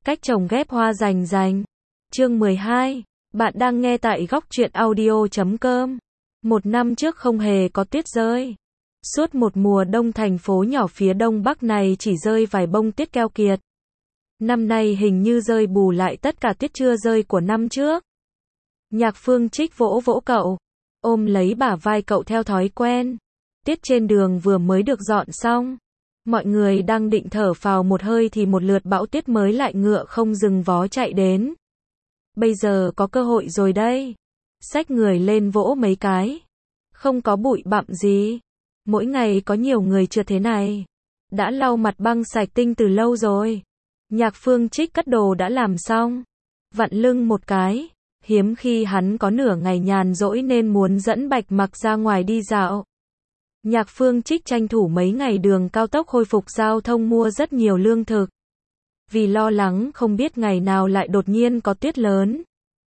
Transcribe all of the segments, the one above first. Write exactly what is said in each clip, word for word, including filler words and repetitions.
Cách trồng ghép hoa rành rành. Chương mười hai. Bạn đang nghe tại góc truyện audio chấm com. Một năm trước không hề có tuyết rơi. Suốt một mùa đông thành phố nhỏ phía đông bắc này chỉ rơi vài bông tuyết keo kiệt. Năm nay hình như rơi bù lại tất cả tuyết chưa rơi của năm trước. Nhạc Phương Trích vỗ vỗ cậu, ôm lấy bả vai cậu theo thói quen. Tuyết trên đường vừa mới được dọn xong. Mọi người đang định thở phào một hơi thì một lượt bão tuyết mới lại ngựa không dừng vó chạy đến. Bây giờ có cơ hội rồi đây. Xách người lên vỗ mấy cái. Không có bụi bặm gì. Mỗi ngày có nhiều người trượt thế này. Đã lau mặt băng sạch tinh từ lâu rồi. Nhạc Phương Trích cất đồ đã làm xong. Vặn lưng một cái. Hiếm khi hắn có nửa ngày nhàn rỗi nên muốn dẫn Bạch Mặc ra ngoài đi dạo. Nhạc Phương Trích tranh thủ mấy ngày đường cao tốc khôi phục giao thông mua rất nhiều lương thực. Vì lo lắng không biết ngày nào lại đột nhiên có tuyết lớn.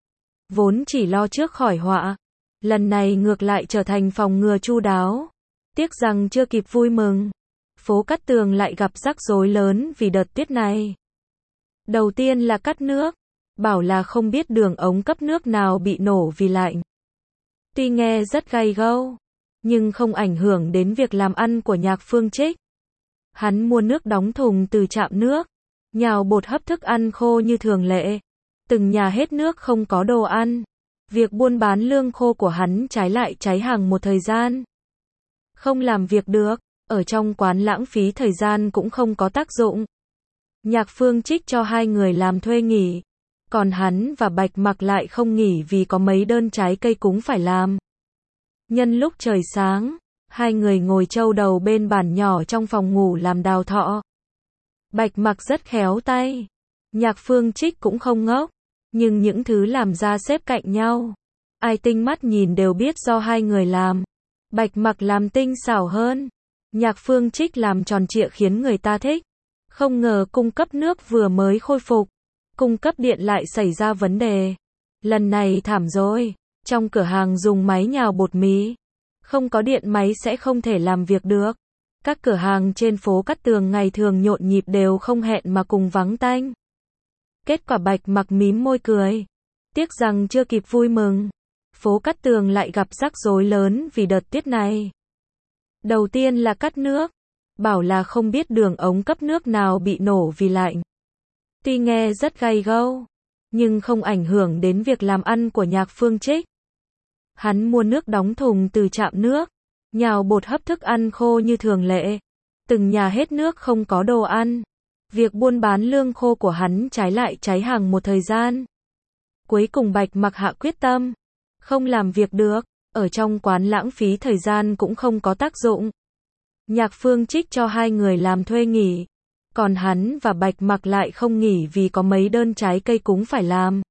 Vốn chỉ lo trước khỏi họa. Lần này ngược lại trở thành phòng ngừa chu đáo. Tiếc rằng chưa kịp vui mừng. Phố Cát Tường lại gặp rắc rối lớn vì đợt tuyết này. Đầu tiên là cắt nước. Bảo là không biết đường ống cấp nước nào bị nổ vì lạnh. Tuy nghe rất gay gâu, nhưng không ảnh hưởng đến việc làm ăn của Nhạc Phương Trích. Hắn mua nước đóng thùng từ trạm nước, nhào bột hấp thức ăn khô như thường lệ. Từng nhà hết nước không có đồ ăn. Việc buôn bán lương khô của hắn trái lại cháy hàng một thời gian. Không làm việc được, ở trong quán lãng phí thời gian cũng không có tác dụng. Nhạc Phương Trích cho hai người làm thuê nghỉ. Còn hắn và Bạch Mặc lại không nghỉ vì có mấy đơn trái cây cúng phải làm. Nhân lúc trời sáng, hai người ngồi châu đầu bên bàn nhỏ trong phòng ngủ làm đào thọ. Bạch Mặc rất khéo tay. Nhạc Phương Trích cũng không ngốc. Nhưng những thứ làm ra xếp cạnh nhau. Ai tinh mắt nhìn đều biết do hai người làm. Bạch Mặc làm tinh xảo hơn. Nhạc Phương Trích làm tròn trịa khiến người ta thích. Không ngờ cung cấp nước vừa mới khôi phục. Cung cấp điện lại xảy ra vấn đề. Lần này thảm rồi. Trong cửa hàng dùng máy nhào bột mì. Không có điện máy sẽ không thể làm việc được. Các cửa hàng trên phố Cát Tường ngày thường nhộn nhịp đều không hẹn mà cùng vắng tanh. Kết quả Bạch Mặc mím môi cười. Tiếc rằng chưa kịp vui mừng. Phố Cát Tường lại gặp rắc rối lớn vì đợt tuyết này. Đầu tiên là cắt nước. Bảo là không biết đường ống cấp nước nào bị nổ vì lạnh. Tuy nghe rất gay gâu, nhưng không ảnh hưởng đến việc làm ăn của Nhạc Phương Trích. Hắn mua nước đóng thùng từ trạm nước, nhào bột hấp thức ăn khô như thường lệ. Từng nhà hết nước không có đồ ăn. Việc buôn bán lương khô của hắn trái lại cháy hàng một thời gian. Cuối cùng Bạch Mặc hạ quyết tâm. Không làm việc được, ở trong quán lãng phí thời gian cũng không có tác dụng. Nhạc Phương Trích cho hai người làm thuê nghỉ. Còn hắn và Bạch Mặc lại không nghỉ vì có mấy đơn trái cây cúng phải làm.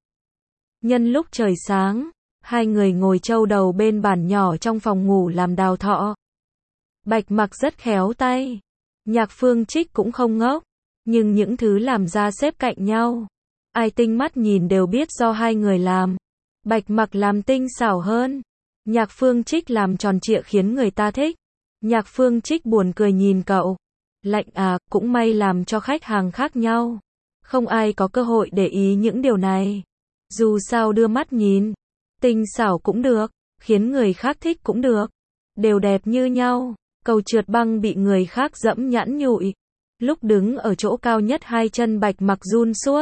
Nhân lúc trời sáng, hai người ngồi châu đầu bên bàn nhỏ trong phòng ngủ làm đào thọ. Bạch Mặc rất khéo tay. Nhạc Phương Trích cũng không ngốc. Nhưng những thứ làm ra xếp cạnh nhau. Ai tinh mắt nhìn đều biết do hai người làm. Bạch Mặc làm tinh xảo hơn. Nhạc Phương Trích làm tròn trịa khiến người ta thích. Nhạc Phương Trích buồn cười nhìn cậu. Lạnh à, cũng may làm cho khách hàng khác nhau. Không ai có cơ hội để ý những điều này. Dù sao đưa mắt nhìn. Tinh xảo cũng được. Khiến người khác thích cũng được. Đều đẹp như nhau. Cầu trượt băng bị người khác dẫm nhẵn nhụi. Lúc đứng ở chỗ cao nhất hai chân Bạch Mặc run suốt.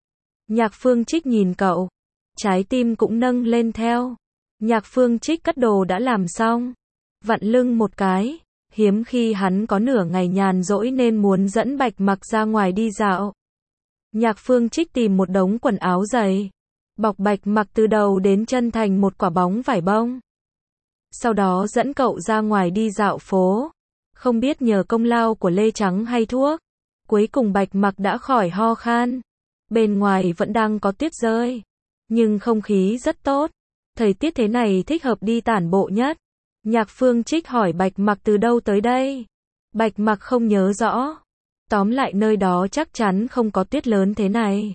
Nhạc Phương Trích nhìn cậu. Trái tim cũng nâng lên theo. Nhạc Phương Trích cất đồ đã làm xong. Vặn lưng một cái. Hiếm khi hắn có nửa ngày nhàn rỗi nên muốn dẫn Bạch Mặc ra ngoài đi dạo. Nhạc Phương Trích tìm một đống quần áo dày. Bọc Bạch Mặc từ đầu đến chân thành một quả bóng vải bông. Sau đó dẫn cậu ra ngoài đi dạo phố. Không biết nhờ công lao của Lê Trắng hay thuốc. Cuối cùng Bạch Mặc đã khỏi ho khan. Bên ngoài vẫn đang có tuyết rơi. Nhưng không khí rất tốt. Thời tiết thế này thích hợp đi tản bộ nhất. Nhạc Phương Trích hỏi Bạch Mặc từ đâu tới đây. Bạch Mặc không nhớ rõ. Tóm lại nơi đó chắc chắn không có tuyết lớn thế này.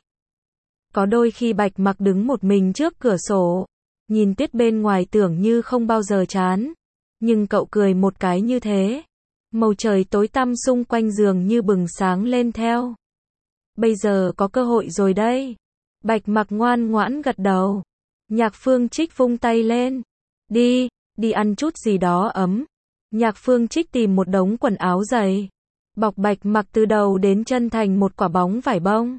Có đôi khi Bạch Mặc đứng một mình trước cửa sổ. Nhìn tuyết bên ngoài tưởng như không bao giờ chán. Nhưng cậu cười một cái như thế. Màu trời tối tăm xung quanh giường như bừng sáng lên theo. bây giờ có cơ hội rồi đây. Bạch Mặc ngoan ngoãn gật đầu. Nhạc Phương Trích vung tay lên. Đi, đi ăn chút gì đó ấm. Nhạc Phương Trích tìm một đống quần áo dày, bọc Bạch Mặc từ đầu đến chân thành một quả bóng vải bông.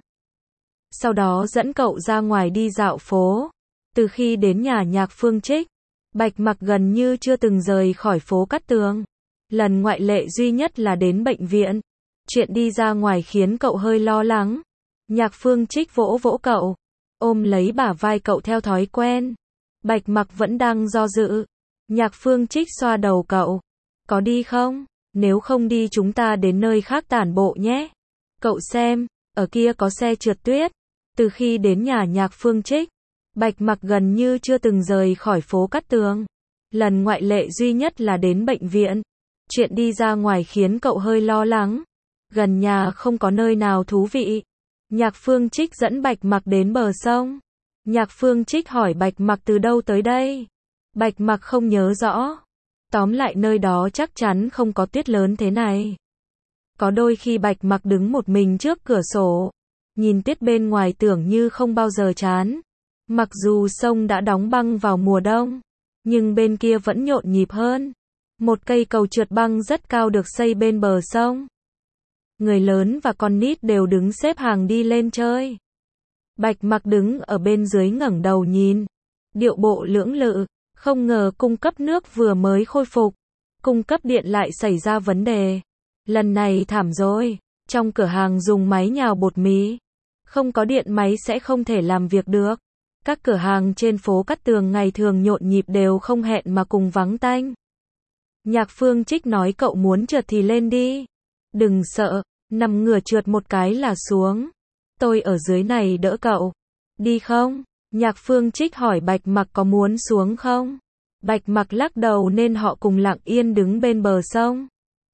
Sau đó dẫn cậu ra ngoài đi dạo phố. Từ khi đến nhà Nhạc Phương Trích, Bạch Mặc gần như chưa từng rời khỏi phố Cát Tường. Lần ngoại lệ duy nhất là đến bệnh viện. Chuyện đi ra ngoài khiến cậu hơi lo lắng. Nhạc Phương Trích vỗ vỗ cậu, ôm lấy bả vai cậu theo thói quen. Bạch Mặc vẫn đang do dự. Nhạc Phương Trích xoa đầu cậu. Có đi không? Nếu không đi chúng ta đến nơi khác tản bộ nhé. Cậu xem, ở kia có xe trượt tuyết. Từ khi đến nhà Nhạc Phương Trích, Bạch Mặc gần như chưa từng rời khỏi phố Cát Tường. Lần ngoại lệ duy nhất là đến bệnh viện. Chuyện đi ra ngoài khiến cậu hơi lo lắng. Gần nhà không có nơi nào thú vị. Nhạc Phương Trích dẫn Bạch Mặc đến bờ sông. Nhạc Phương Trích hỏi Bạch Mặc từ đâu tới đây. Bạch Mặc không nhớ rõ. Tóm lại nơi đó chắc chắn không có tuyết lớn thế này. Có đôi khi Bạch Mặc đứng một mình trước cửa sổ, nhìn tuyết bên ngoài tưởng như không bao giờ chán. Mặc dù sông đã đóng băng vào mùa đông, nhưng bên kia vẫn nhộn nhịp hơn. Một cây cầu trượt băng rất cao được xây bên bờ sông. Người lớn và con nít đều đứng xếp hàng đi lên chơi. Bạch Mặc đứng ở bên dưới ngẩng đầu nhìn, điệu bộ lưỡng lự. Không ngờ cung cấp nước vừa mới khôi phục, cung cấp điện lại xảy ra vấn đề. Lần này thảm rồi, trong cửa hàng dùng máy nhào bột mì. Không có điện máy sẽ không thể làm việc được. Các cửa hàng trên phố Cát Tường ngày thường nhộn nhịp đều không hẹn mà cùng vắng tanh. Nhạc Phương Trích nói cậu muốn trượt thì lên đi. Đừng sợ, nằm ngửa trượt một cái là xuống. Tôi ở dưới này đỡ cậu. Đi không? Nhạc Phương Trích hỏi Bạch Mặc có muốn xuống không? Bạch Mặc lắc đầu nên họ cùng lặng yên đứng bên bờ sông.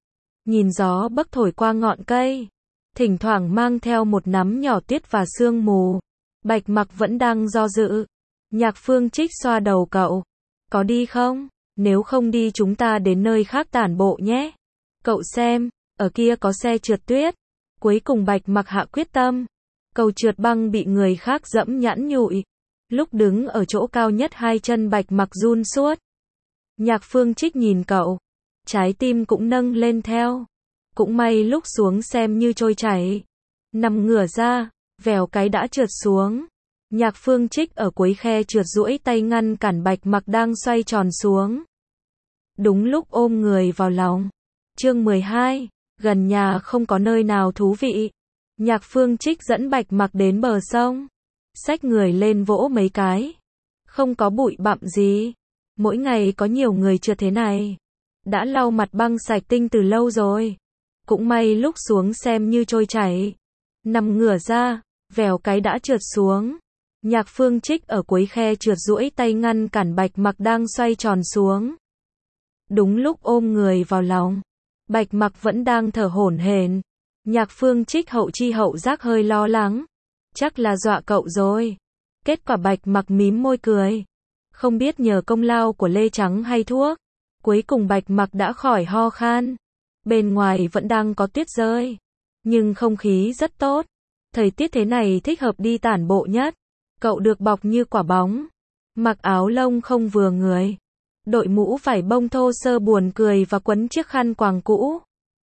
Nhìn gió bấc thổi qua ngọn cây, thỉnh thoảng mang theo một nắm nhỏ tuyết và sương mù. Bạch Mặc vẫn đang do dự. Nhạc Phương Trích xoa đầu cậu. Có đi không? Nếu không đi chúng ta đến nơi khác tản bộ nhé. Cậu xem, ở kia có xe trượt tuyết. Cuối cùng Bạch Mặc hạ quyết tâm. Cầu trượt băng bị người khác dẫm nhẵn nhụi. Lúc đứng ở chỗ cao nhất hai chân Bạch Mặc run suốt. Nhạc Phương Trích nhìn cậu, trái tim cũng nâng lên theo. Cũng may lúc xuống xem như trôi chảy. Nằm ngửa ra, vèo cái đã trượt xuống. Nhạc Phương Trích ở cuối khe trượt duỗi tay ngăn cản Bạch Mặc đang xoay tròn xuống. Đúng lúc ôm người vào lòng. Chương mười hai, gần nhà không có nơi nào thú vị. Nhạc Phương Trích dẫn Bạch Mặc đến bờ sông. Xách người lên vỗ mấy cái. Không có bụi bặm gì. Mỗi ngày có nhiều người trượt thế này. Đã lau mặt băng sạch tinh từ lâu rồi. Cũng may lúc xuống xem như trôi chảy. Nằm ngửa ra, vèo cái đã trượt xuống. Nhạc Phương Trích ở cuối khe trượt duỗi tay ngăn cản Bạch Mặc đang xoay tròn xuống. Đúng lúc ôm người vào lòng. Bạch Mặc vẫn đang thở hổn hển. Nhạc Phương Trích hậu chi hậu giác hơi lo lắng. Chắc là dọa cậu rồi. Kết quả Bạch Mặc mím môi cười. Không biết nhờ công lao của lê trắng hay thuốc. Cuối cùng Bạch Mặc đã khỏi ho khan. Bên ngoài vẫn đang có tuyết rơi. Nhưng không khí rất tốt. Thời tiết thế này thích hợp đi tản bộ nhất. Cậu được bọc như quả bóng. Mặc áo lông không vừa người. Đội mũ vải bông thô sơ buồn cười và quấn chiếc khăn quàng cũ.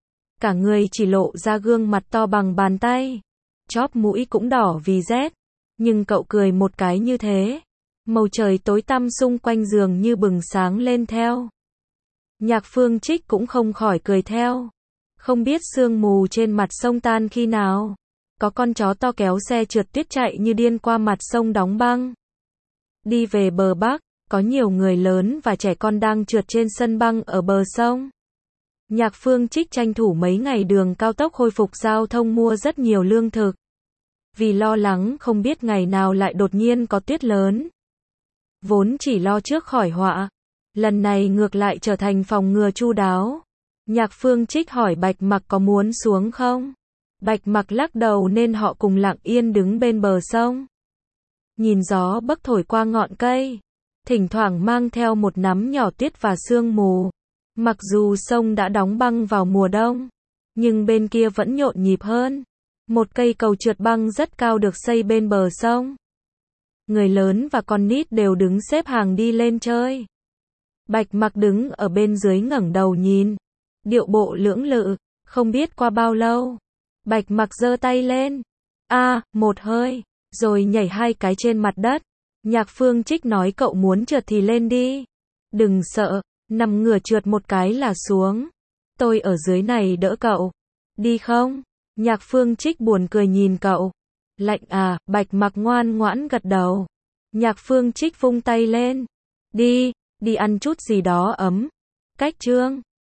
Cả người chỉ lộ ra gương mặt to bằng bàn tay. Chóp mũi cũng đỏ vì rét. Nhưng cậu cười một cái như thế. Màu trời tối tăm xung quanh giường như bừng sáng lên theo. Nhạc Phương Trích cũng không khỏi cười theo. Không biết sương mù trên mặt sông tan khi nào. Có con chó to kéo xe trượt tuyết chạy như điên qua mặt sông đóng băng. Đi về bờ bắc, có nhiều người lớn và trẻ con đang trượt trên sân băng ở bờ sông. Nhạc Phương Trích tranh thủ mấy ngày đường cao tốc khôi phục giao thông mua rất nhiều lương thực. Vì lo lắng không biết ngày nào lại đột nhiên có tuyết lớn. Vốn chỉ lo trước khỏi họa. Lần này ngược lại trở thành phòng ngừa chu đáo. Nhạc Phương Trích hỏi Bạch Mặc có muốn xuống không? Bạch Mặc lắc đầu nên họ cùng lặng yên đứng bên bờ sông. Nhìn gió bấc thổi qua ngọn cây. Thỉnh thoảng mang theo một nắm nhỏ tuyết và sương mù. Mặc dù sông đã đóng băng vào mùa đông. Nhưng bên kia vẫn nhộn nhịp hơn. Một cây cầu trượt băng rất cao được xây bên bờ sông. Người lớn và con nít đều đứng xếp hàng đi lên chơi. Bạch Mặc đứng ở bên dưới ngẩng đầu nhìn, điệu bộ lưỡng lự, không biết qua bao lâu. Bạch Mặc giơ tay lên, a, à, một hơi, rồi nhảy hai cái trên mặt đất. Nhạc Phương Trích nói cậu muốn trượt thì lên đi. Đừng sợ, nằm ngửa trượt một cái là xuống. Tôi ở dưới này đỡ cậu. Đi không? Nhạc Phương Trích buồn cười nhìn cậu. Lạnh à, Bạch Mặc ngoan ngoãn gật đầu. Nhạc Phương Trích vung tay lên. Đi, đi ăn chút gì đó ấm. Cách Trương.